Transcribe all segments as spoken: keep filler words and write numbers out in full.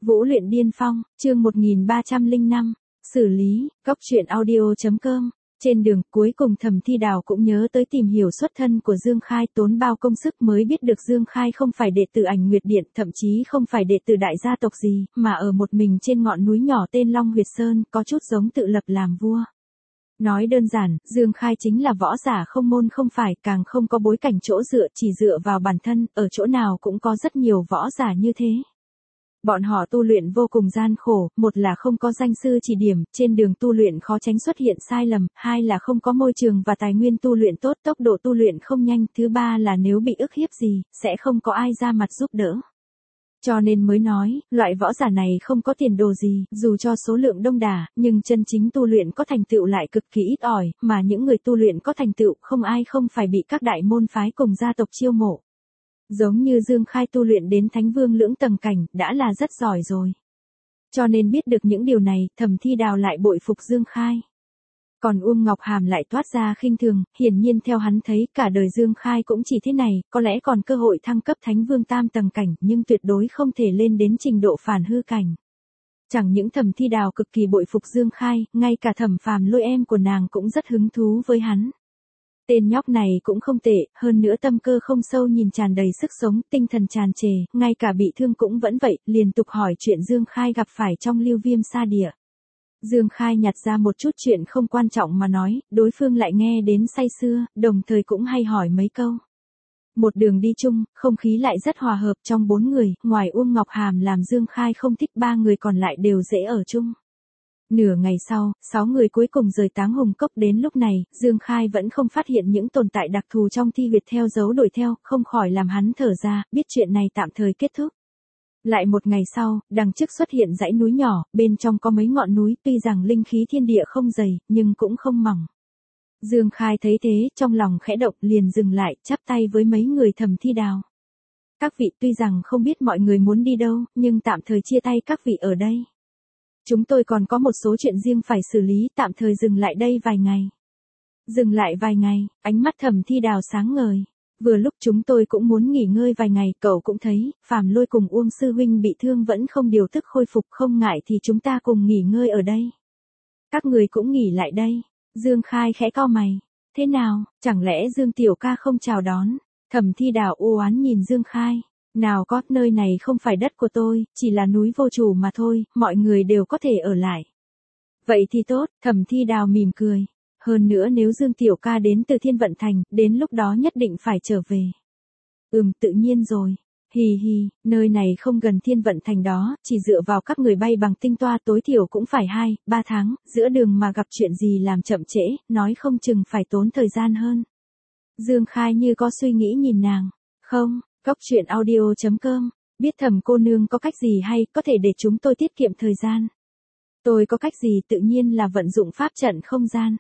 Vũ luyện điên phong, chương một nghìn ba trăm lẻ năm, xử lý, cóc truyện audio.com. Trên đường cuối cùng Thẩm Thi Đào cũng nhớ tới tìm hiểu xuất thân của Dương Khai, tốn bao công sức mới biết được Dương Khai không phải đệ tử Ảnh Nguyệt Điện, thậm chí không phải đệ tử đại gia tộc gì, mà ở một mình trên ngọn núi nhỏ tên Long Huyệt Sơn, có chút giống tự lập làm vua. Nói đơn giản, Dương Khai chính là võ giả không môn không phải, càng không có bối cảnh chỗ dựa, chỉ dựa vào bản thân, ở chỗ nào cũng có rất nhiều võ giả như thế. Bọn họ tu luyện vô cùng gian khổ, một là không có danh sư chỉ điểm, trên đường tu luyện khó tránh xuất hiện sai lầm, hai là không có môi trường và tài nguyên tu luyện tốt, tốc độ tu luyện không nhanh, thứ ba là nếu bị ức hiếp gì, sẽ không có ai ra mặt giúp đỡ. Cho nên mới nói, loại võ giả này không có tiền đồ gì, dù cho số lượng đông đảo, nhưng chân chính tu luyện có thành tựu lại cực kỳ ít ỏi, mà những người tu luyện có thành tựu không ai không phải bị các đại môn phái cùng gia tộc chiêu mộ. Giống như Dương Khai tu luyện đến Thánh Vương lưỡng tầng cảnh, đã là rất giỏi rồi. Cho nên biết được những điều này, Thẩm Thi Đào lại bội phục Dương Khai. Còn Uông Ngọc Hàm lại toát ra khinh thường, hiển nhiên theo hắn thấy, cả đời Dương Khai cũng chỉ thế này, có lẽ còn cơ hội thăng cấp Thánh Vương tam tầng cảnh, nhưng tuyệt đối không thể lên đến trình độ phản hư cảnh. Chẳng những Thẩm Thi Đào cực kỳ bội phục Dương Khai, ngay cả Thẩm Phàm Lôi em của nàng cũng rất hứng thú với hắn. Tên nhóc này cũng không tệ, hơn nữa tâm cơ không sâu, nhìn tràn đầy sức sống, tinh thần tràn trề, ngay cả bị thương cũng vẫn vậy, liên tục hỏi chuyện Dương Khai gặp phải trong Lưu Viêm Sa Địa. Dương Khai nhặt ra một chút chuyện không quan trọng mà nói, đối phương lại nghe đến say sưa, đồng thời cũng hay hỏi mấy câu. Một đường đi chung, không khí lại rất hòa hợp trong bốn người, ngoài Uông Ngọc Hàm làm Dương Khai không thích, ba người còn lại đều dễ ở chung. Nửa ngày sau, sáu người cuối cùng rời Táng Hùng Cốc, đến lúc này, Dương Khai vẫn không phát hiện những tồn tại đặc thù trong thi huyệt theo dấu đuổi theo, không khỏi làm hắn thở ra, biết chuyện này tạm thời kết thúc. Lại một ngày sau, đằng trước xuất hiện dãy núi nhỏ, bên trong có mấy ngọn núi, tuy rằng linh khí thiên địa không dày, nhưng cũng không mỏng. Dương Khai thấy thế, trong lòng khẽ động, liền dừng lại, chắp tay với mấy người Thẩm Thi Đào. Các vị, tuy rằng không biết mọi người muốn đi đâu, nhưng tạm thời chia tay các vị ở đây. Chúng tôi còn có một số chuyện riêng phải xử lý, tạm thời dừng lại đây vài ngày. Dừng lại vài ngày, ánh mắt Thẩm Thi Đào sáng ngời. Vừa lúc chúng tôi cũng muốn nghỉ ngơi vài ngày, cậu cũng thấy, Phàm Lôi cùng Uông sư huynh bị thương vẫn không điều tức khôi phục, không ngại thì chúng ta cùng nghỉ ngơi ở đây. Các người cũng nghỉ lại đây. Dương Khai khẽ cau mày. Thế nào, chẳng lẽ Dương tiểu ca không chào đón? Thẩm Thi Đào u oán nhìn Dương Khai. Nào có, nơi này không phải đất của tôi, chỉ là núi vô chủ mà thôi, mọi người đều có thể ở lại. Vậy thì tốt, Thẩm Thi Đào mỉm cười. Hơn nữa nếu Dương tiểu ca đến từ Thiên Vận Thành, đến lúc đó nhất định phải trở về. Ừm, tự nhiên rồi. Hì hì, nơi này không gần Thiên Vận Thành đó, chỉ dựa vào các người bay bằng tinh toa tối thiểu cũng phải hai, ba tháng, giữa đường mà gặp chuyện gì làm chậm trễ, nói không chừng phải tốn thời gian hơn. Dương Khai như có suy nghĩ nhìn nàng. Không. Cóc truyện audio.com, biết Thẩm cô nương có cách gì hay, có thể để chúng tôi tiết kiệm thời gian. Tôi có cách gì, tự nhiên là vận dụng pháp trận không gian.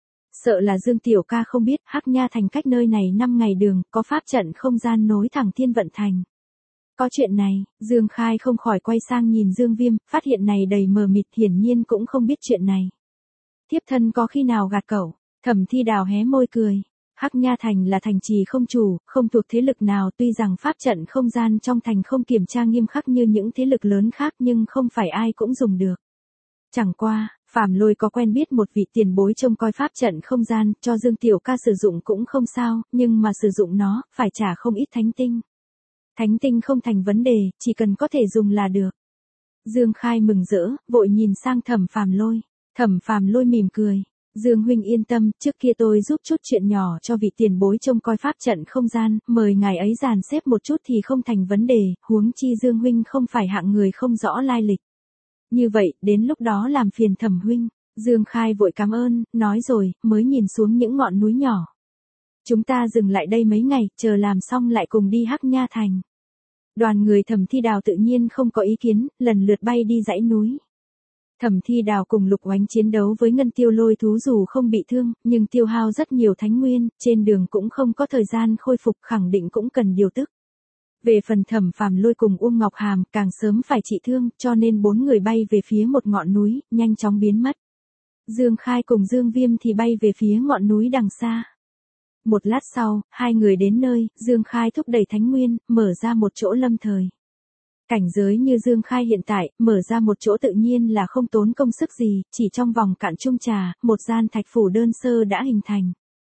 Sợ là Dương tiểu ca không biết, Hắc Nha Thành cách nơi này năm ngày đường, có pháp trận không gian nối thẳng Thiên Vận Thành. Có chuyện này, Dương Khai không khỏi quay sang nhìn Dương Viêm, phát hiện này đầy mờ mịt, hiển nhiên cũng không biết chuyện này. Thiếp thân có khi nào gạt cậu? Thẩm Thi Đào hé môi cười. Hắc Nha Thành là thành trì không chủ, không thuộc thế lực nào, tuy rằng pháp trận không gian trong thành không kiểm tra nghiêm khắc như những thế lực lớn khác, nhưng không phải ai cũng dùng được. Chẳng qua, Phàm Lôi có quen biết một vị tiền bối trông coi pháp trận không gian, cho Dương tiểu ca sử dụng cũng không sao, nhưng mà sử dụng nó, phải trả không ít thánh tinh. Thánh tinh không thành vấn đề, chỉ cần có thể dùng là được. Dương Khai mừng rỡ, vội nhìn sang Thẩm Phàm Lôi. Thẩm Phàm Lôi mỉm cười. Dương huynh yên tâm, trước kia tôi giúp chút chuyện nhỏ cho vị tiền bối trông coi pháp trận không gian, mời ngài ấy dàn xếp một chút thì không thành vấn đề, huống chi Dương huynh không phải hạng người không rõ lai lịch. Như vậy, đến lúc đó làm phiền Thẩm huynh. Dương Khai vội cảm ơn, nói rồi, mới nhìn xuống những ngọn núi nhỏ. Chúng ta dừng lại đây mấy ngày, chờ làm xong lại cùng đi Hắc Nha Thành. Đoàn người Thẩm Thi Đào tự nhiên không có ý kiến, lần lượt bay đi dãy núi. Thẩm Thi Đào cùng Lục Oánh chiến đấu với Ngân Tiêu Lôi thú dù không bị thương, nhưng tiêu hao rất nhiều thánh nguyên, trên đường cũng không có thời gian khôi phục, khẳng định cũng cần điều tức. Về phần Thẩm Phàm Lôi cùng Uông Ngọc Hàm, càng sớm phải trị thương, cho nên bốn người bay về phía một ngọn núi, nhanh chóng biến mất. Dương Khai cùng Dương Viêm thì bay về phía ngọn núi đằng xa. Một lát sau, hai người đến nơi, Dương Khai thúc đẩy thánh nguyên, mở ra một chỗ lâm thời. Cảnh giới như Dương Khai hiện tại, mở ra một chỗ tự nhiên là không tốn công sức gì, chỉ trong vòng cạn chung trà, một gian thạch phủ đơn sơ đã hình thành.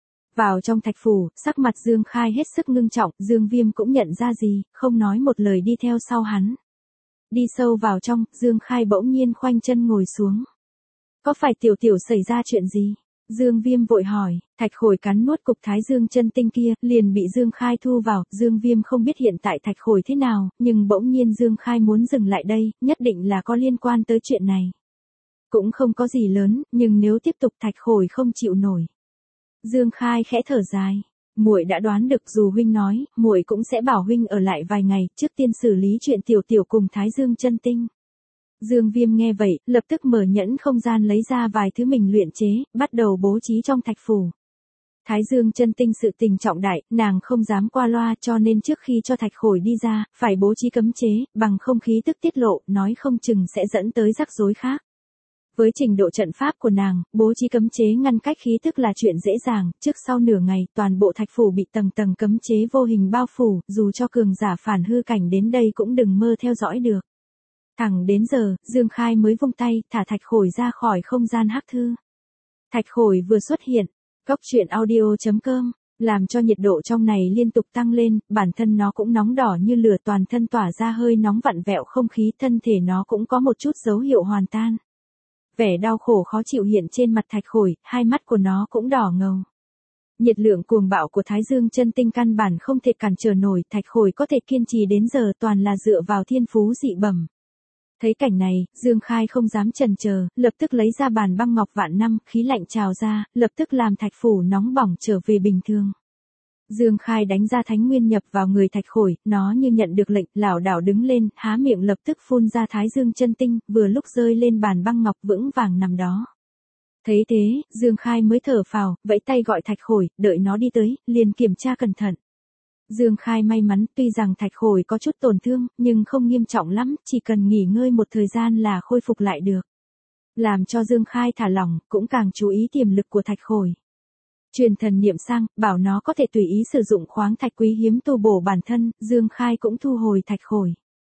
Vào trong thạch phủ, sắc mặt Dương Khai hết sức ngưng trọng, Dương Viêm cũng nhận ra gì, không nói một lời đi theo sau hắn. Đi sâu vào trong, Dương Khai bỗng nhiên khoanh chân ngồi xuống. Có phải tiểu tiểu xảy ra chuyện gì? Dương Viêm vội hỏi, thạch khổi cắn nuốt cục thái dương chân tinh kia, liền bị Dương Khai thu vào, Dương Viêm không biết hiện tại thạch khổi thế nào, nhưng bỗng nhiên Dương Khai muốn dừng lại đây, nhất định là có liên quan tới chuyện này. Cũng không có gì lớn, nhưng nếu tiếp tục thạch khổi không chịu nổi. Dương Khai khẽ thở dài, muội đã đoán được dù huynh nói, muội cũng sẽ bảo huynh ở lại vài ngày, trước tiên xử lý chuyện tiểu tiểu cùng thái dương chân tinh. Dương Viêm nghe vậy, lập tức mở nhẫn không gian lấy ra vài thứ mình luyện chế, bắt đầu bố trí trong thạch phủ. Thái dương chân tinh sự tình trọng đại, nàng không dám qua loa cho nên trước khi cho thạch khổi đi ra, phải bố trí cấm chế, bằng không khí tức tiết lộ, nói không chừng sẽ dẫn tới rắc rối khác. Với trình độ trận pháp của nàng, bố trí cấm chế ngăn cách khí tức là chuyện dễ dàng, trước sau nửa ngày, toàn bộ thạch phủ bị tầng tầng cấm chế vô hình bao phủ, dù cho cường giả phản hư cảnh đến đây cũng đừng mơ theo dõi được. Thẳng đến giờ, Dương Khai mới vung tay, thả thạch khổi ra khỏi không gian hắc thư. Thạch khổi vừa xuất hiện, cốc truyện audio chấm com, làm cho nhiệt độ trong này liên tục tăng lên, bản thân nó cũng nóng đỏ như lửa, toàn thân tỏa ra hơi nóng vặn vẹo không khí, thân thể nó cũng có một chút dấu hiệu hoàn tan. Vẻ đau khổ khó chịu hiện trên mặt thạch khổi, hai mắt của nó cũng đỏ ngầu. Nhiệt lượng cuồng bạo của thái dương chân tinh căn bản không thể cản trở nổi, thạch khổi có thể kiên trì đến giờ toàn là dựa vào thiên phú dị bẩm. Thấy cảnh này, Dương Khai không dám chần chờ, lập tức lấy ra bàn băng ngọc vạn năm, khí lạnh trào ra, lập tức làm thạch phủ nóng bỏng trở về bình thường. Dương Khai đánh ra thánh nguyên nhập vào người thạch khổi, nó như nhận được lệnh, lảo đảo đứng lên, há miệng lập tức phun ra thái dương chân tinh, vừa lúc rơi lên bàn băng ngọc vững vàng nằm đó. Thấy thế, Dương Khai mới thở phào, vẫy tay gọi thạch khổi, đợi nó đi tới, liền kiểm tra cẩn thận. Dương Khai may mắn, tuy rằng thạch khổi có chút tổn thương, nhưng không nghiêm trọng lắm, chỉ cần nghỉ ngơi một thời gian là khôi phục lại được. Làm cho Dương Khai thả lỏng, cũng càng chú ý tiềm lực của thạch khổi. Truyền thần niệm sang, bảo nó có thể tùy ý sử dụng khoáng thạch quý hiếm tu bổ bản thân, Dương Khai cũng thu hồi thạch khổi.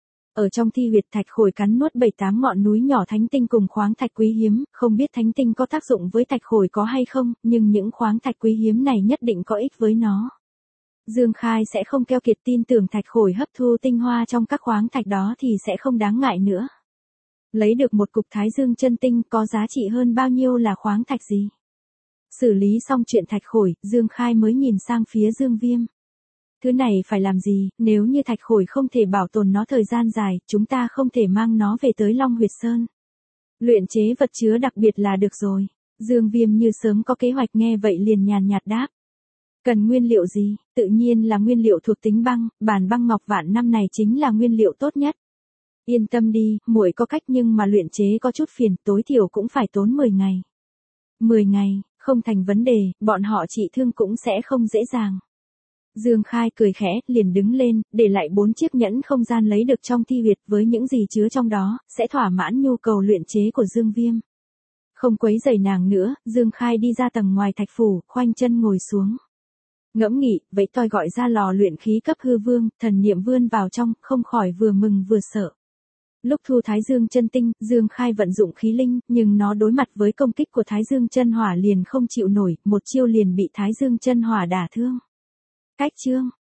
Ở trong thi huyệt thạch khổi cắn nuốt bảy tám ngọn núi nhỏ thánh tinh cùng khoáng thạch quý hiếm, không biết thánh tinh có tác dụng với thạch khổi có hay không, nhưng những khoáng thạch quý hiếm này nhất định có ích với nó. Dương Khai sẽ không keo kiệt, tin tưởng thạch khổi hấp thu tinh hoa trong các khoáng thạch đó thì sẽ không đáng ngại nữa. Lấy được một cục thái dương chân tinh có giá trị hơn bao nhiêu là khoáng thạch gì? Xử lý xong chuyện thạch khổi, Dương Khai mới nhìn sang phía Dương Viêm. Thứ này phải làm gì, nếu như thạch khổi không thể bảo tồn nó thời gian dài, chúng ta không thể mang nó về tới Long Huyệt Sơn. Luyện chế vật chứa đặc biệt là được rồi. Dương Viêm như sớm có kế hoạch, nghe vậy liền nhàn nhạt đáp. Cần nguyên liệu gì, tự nhiên là nguyên liệu thuộc tính băng, bàn băng ngọc vạn năm này chính là nguyên liệu tốt nhất. Yên tâm đi, muội có cách, nhưng mà luyện chế có chút phiền, tối thiểu cũng phải tốn mười ngày. mười ngày, không thành vấn đề, bọn họ trị thương cũng sẽ không dễ dàng. Dương Khai cười khẽ, liền đứng lên, để lại bốn chiếc nhẫn không gian lấy được trong thi huyệt với những gì chứa trong đó, sẽ thỏa mãn nhu cầu luyện chế của Dương Viêm. Không quấy rầy nàng nữa, Dương Khai đi ra tầng ngoài thạch phủ, khoanh chân ngồi xuống. Ngẫm nghĩ, vậy tôi gọi ra lò luyện khí cấp hư vương, thần niệm vươn vào trong, không khỏi vừa mừng vừa sợ. Lúc thu thái dương chân tinh, Dương Khai vận dụng khí linh, nhưng nó đối mặt với công kích của thái dương chân hỏa liền không chịu nổi, một chiêu liền bị thái dương chân hỏa đả thương. Cách chương